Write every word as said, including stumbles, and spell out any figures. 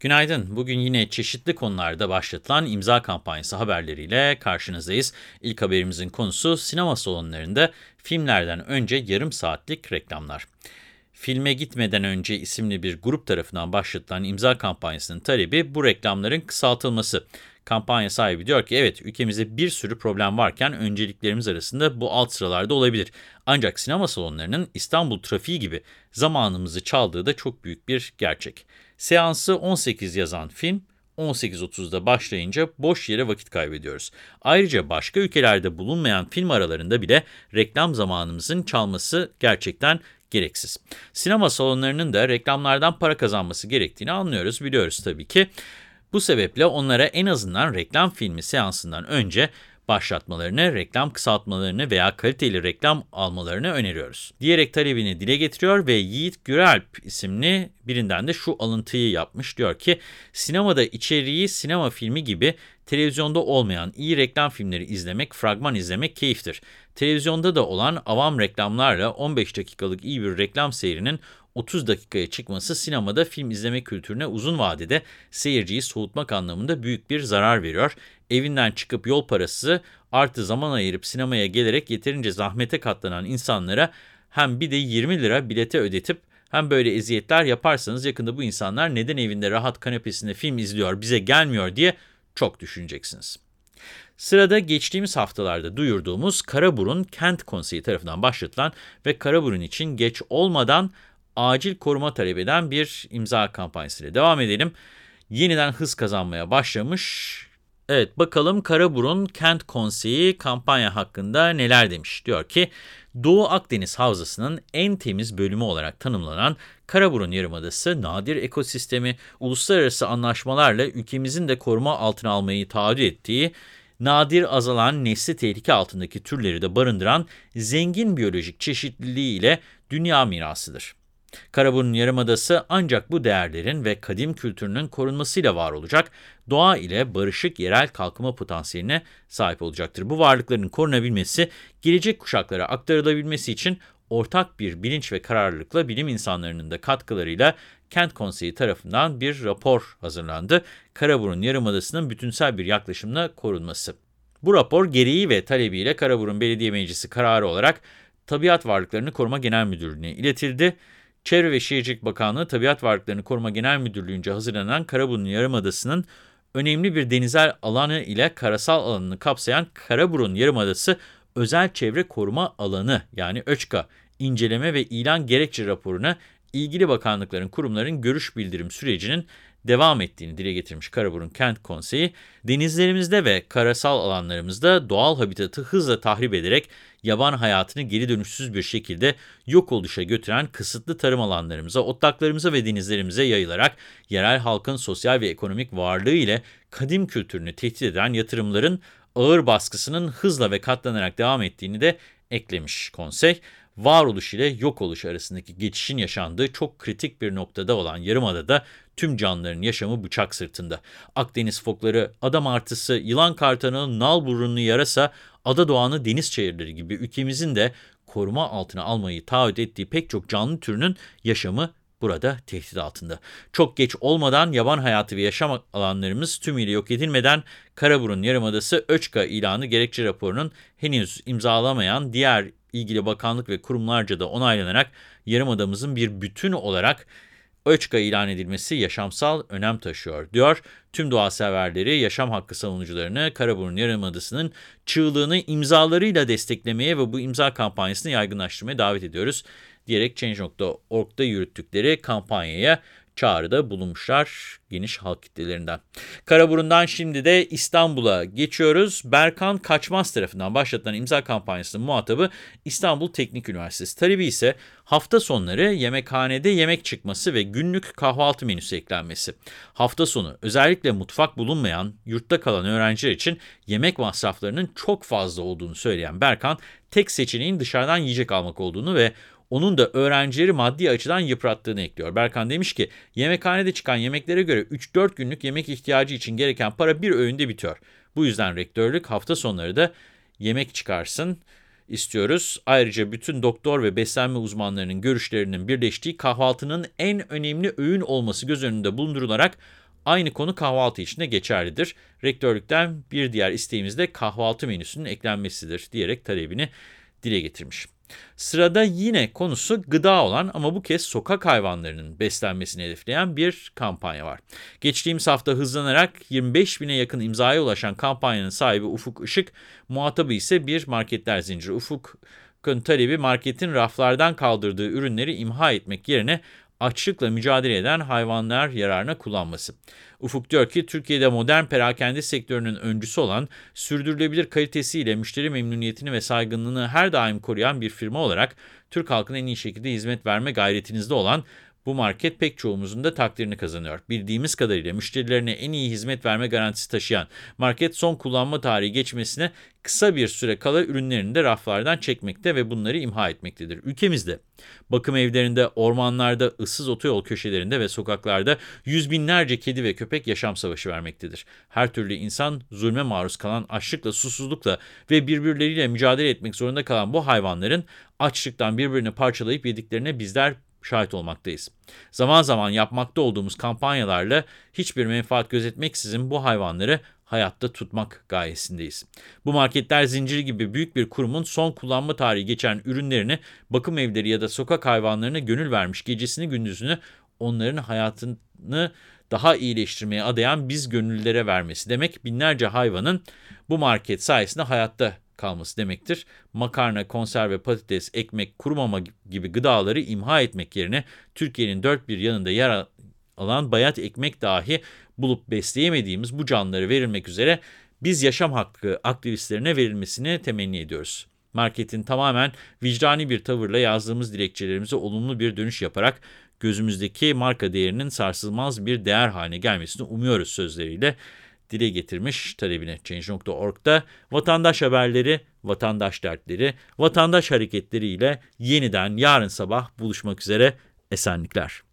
Günaydın. Bugün yine çeşitli konularda başlatılan imza kampanyası haberleriyle karşınızdayız. İlk haberimizin konusu sinema salonlarında filmlerden önce yarım saatlik reklamlar. Filme Gitmeden Önce isimli bir grup tarafından başlatılan imza kampanyasının talebi bu reklamların kısaltılması. Kampanya sahibi diyor ki evet, ülkemizde bir sürü problem varken önceliklerimiz arasında bu alt sıralarda olabilir. Ancak sinema salonlarının İstanbul trafiği gibi zamanımızı çaldığı da çok büyük bir gerçek. Seansı on sekiz yazan film on sekiz otuzda başlayınca boş yere vakit kaybediyoruz. Ayrıca başka ülkelerde bulunmayan film aralarında bile reklam zamanımızın çalması gerçekten gereksiz. Sinema salonlarının da reklamlardan para kazanması gerektiğini anlıyoruz, biliyoruz tabii ki. Bu sebeple onlara en azından reklam filmi seansından önce başlatmalarını, reklam kısaltmalarını veya kaliteli reklam almalarını öneriyoruz, diyerek talebini dile getiriyor ve Yiğit Güralp isimli birinden de şu alıntıyı yapmış. Diyor ki, sinemada içeriği sinema filmi gibi televizyonda olmayan iyi reklam filmleri izlemek, fragman izlemek keyiftir. Televizyonda da olan avam reklamlarla on beş dakikalık iyi bir reklam seyrinin otuz dakikaya çıkması sinemada film izleme kültürüne uzun vadede seyirciyi soğutmak anlamında büyük bir zarar veriyor. Evinden çıkıp yol parası artı zaman ayırıp sinemaya gelerek yeterince zahmete katlanan insanlara hem bir de yirmi lira bilete ödetip hem böyle eziyetler yaparsanız yakında bu insanlar neden evinde rahat kanepesinde film izliyor, bize gelmiyor diye çok düşüneceksiniz. Sırada geçtiğimiz haftalarda duyurduğumuz Karaburun Kent Konseyi tarafından başlatılan ve Karaburun için geç olmadan acil koruma talep eden bir imza kampanyasıyla devam edelim. Yeniden hız kazanmaya başlamış. Evet, bakalım Karaburun Kent Konseyi kampanya hakkında neler demiş. Diyor ki, Doğu Akdeniz Havzası'nın en temiz bölümü olarak tanımlanan Karaburun Yarımadası, nadir ekosistemi, uluslararası anlaşmalarla ülkemizin de koruma altına almayı taahhüt ettiği, nadir azalan nesli tehlike altındaki türleri de barındıran zengin biyolojik çeşitliliği ile dünya mirasıdır. Karaburun Yarımadası ancak bu değerlerin ve kadim kültürünün korunmasıyla var olacak, doğa ile barışık yerel kalkınma potansiyeline sahip olacaktır. Bu varlıkların korunabilmesi, gelecek kuşaklara aktarılabilmesi için ortak bir bilinç ve kararlılıkla bilim insanlarının da katkılarıyla Kent Konseyi tarafından bir rapor hazırlandı. Karaburun Yarımadası'nın bütünsel bir yaklaşımla korunması. Bu rapor gereği ve talebiyle Karaburun Belediye Meclisi kararı olarak Tabiat Varlıklarını Koruma Genel Müdürlüğü'ne iletildi. Çevre ve Şehircilik Bakanlığı Tabiat Varlıklarını Koruma Genel Müdürlüğü'nce hazırlanan Karaburun Yarımadası'nın önemli bir denizel alanı ile karasal alanını kapsayan Karaburun Yarımadası Özel Çevre Koruma Alanı yani ÖÇKA inceleme ve ilan gerekçe raporuna ilgili bakanlıkların, kurumların görüş bildirim sürecinin devam ettiğini dile getirmiş Karaburun Kent Konseyi, denizlerimizde ve karasal alanlarımızda doğal habitatı hızla tahrip ederek yaban hayatını geri dönüşsüz bir şekilde yok oluşa götüren kısıtlı tarım alanlarımıza, otlaklarımıza ve denizlerimize yayılarak yerel halkın sosyal ve ekonomik varlığı ile kadim kültürünü tehdit eden yatırımların ağır baskısının hızla ve katlanarak devam ettiğini de eklemiş konsey. Varoluş ile yok oluş arasındaki geçişin yaşandığı çok kritik bir noktada olan Yarımada'da tüm canlıların yaşamı bıçak sırtında. Akdeniz fokları, ada martısı, yılan kartalı, nal burunlu yarasa, ada doğanı, deniz çayırları gibi ülkemizin de koruma altına almayı taahhüt ettiği pek çok canlı türünün yaşamı burada tehdit altında. Çok geç olmadan yaban hayatı ve yaşam alanlarımız tümüyle yok edilmeden Karaburun Yarımadası ÖÇKA ilanı gerekçe raporunun henüz imzalamayan diğer ilgili bakanlık ve kurumlarca da onaylanarak Yarımadamızın bir bütün olarak ÖÇKA ilan edilmesi yaşamsal önem taşıyor, diyor. Tüm doğa severleri, yaşam hakkı savunucularını Karaburun Yarımadası'nın çığlığını imzalarıyla desteklemeye ve bu imza kampanyasını yaygınlaştırmaya davet ediyoruz, diyerek Change nokta org'da yürüttükleri kampanyaya çağrıda bulunmuşlar geniş halk kitlelerinden. Karaburun'dan şimdi de İstanbul'a geçiyoruz. Berkan Kaçmaz tarafından başlatılan imza kampanyasının muhatabı İstanbul Teknik Üniversitesi. Talebi ise hafta sonları yemekhanede yemek çıkması ve günlük kahvaltı menüsü eklenmesi. Hafta sonu özellikle mutfak bulunmayan, yurtta kalan öğrenciler için yemek masraflarının çok fazla olduğunu söyleyen Berkan, tek seçeneğin dışarıdan yiyecek almak olduğunu ve onun da öğrencileri maddi açıdan yıprattığını ekliyor. Berkan demiş ki, yemekhanede çıkan yemeklere göre üç dört günlük yemek ihtiyacı için gereken para bir öğünde bitiyor. Bu yüzden rektörlük hafta sonları da yemek çıkarsın istiyoruz. Ayrıca bütün doktor ve beslenme uzmanlarının görüşlerinin birleştiği kahvaltının en önemli öğün olması göz önünde bulundurularak Aynı konu kahvaltı için de geçerlidir. Rektörlükten bir diğer isteğimiz de kahvaltı menüsünün eklenmesidir diyerek talebini dile getirmiş. Sırada yine konusu gıda olan ama bu kez sokak hayvanlarının beslenmesini hedefleyen bir kampanya var. Geçtiğimiz hafta hızlanarak yirmi beş bine yakın imzaya ulaşan kampanyanın sahibi Ufuk Işık, muhatabı ise bir marketler zinciri. Ufuk'un talebi marketin raflardan kaldırdığı ürünleri imha etmek yerine açlıkla mücadele eden hayvanlar yararına kullanması. Ufuk diyor ki, Türkiye'de modern perakende sektörünün öncüsü olan, sürdürülebilir kalitesiyle müşteri memnuniyetini ve saygınlığını her daim koruyan bir firma olarak Türk halkına en iyi şekilde hizmet verme gayretinizde olan bu market pek çoğumuzun da takdirini kazanıyor. Bildiğimiz kadarıyla müşterilerine en iyi hizmet verme garantisi taşıyan market son kullanma tarihi geçmesine kısa bir süre kala ürünlerini de raflardan çekmekte ve bunları imha etmektedir. Ülkemizde bakım evlerinde, ormanlarda, ıssız otoyol köşelerinde ve sokaklarda yüz binlerce kedi ve köpek yaşam savaşı vermektedir. Her türlü insan zulme maruz kalan, açlıkla, susuzlukla ve birbirleriyle mücadele etmek zorunda kalan bu hayvanların açlıktan birbirini parçalayıp yediklerine bizler şahit olmaktayız. Zaman zaman yapmakta olduğumuz kampanyalarla hiçbir menfaat gözetmeksizin bu hayvanları hayatta tutmak gayesindeyiz. Bu marketler zinciri gibi büyük bir kurumun son kullanma tarihi geçen ürünlerini bakım evleri ya da sokak hayvanlarına gönül vermiş, gecesini gündüzünü onların hayatını daha iyileştirmeye adayan biz gönüllülere vermesi demek, binlerce hayvanın bu market sayesinde hayatta kalması demektir. Makarna, konserve, patates, ekmek, kuru mama gibi gıdaları imha etmek yerine Türkiye'nin dört bir yanında yer alan bayat ekmek dahi bulup besleyemediğimiz bu canlılara verilmek üzere biz yaşam hakkı aktivistlerine verilmesini temenni ediyoruz. Marketin tamamen vicdani bir tavırla yazdığımız dilekçelerimize olumlu bir dönüş yaparak gözümüzdeki marka değerinin sarsılmaz bir değer haline gelmesini umuyoruz sözleriyle dile getirmiş talebini. Change nokta org'da vatandaş haberleri, vatandaş dertleri, vatandaş hareketleriyle yeniden yarın sabah buluşmak üzere, esenlikler.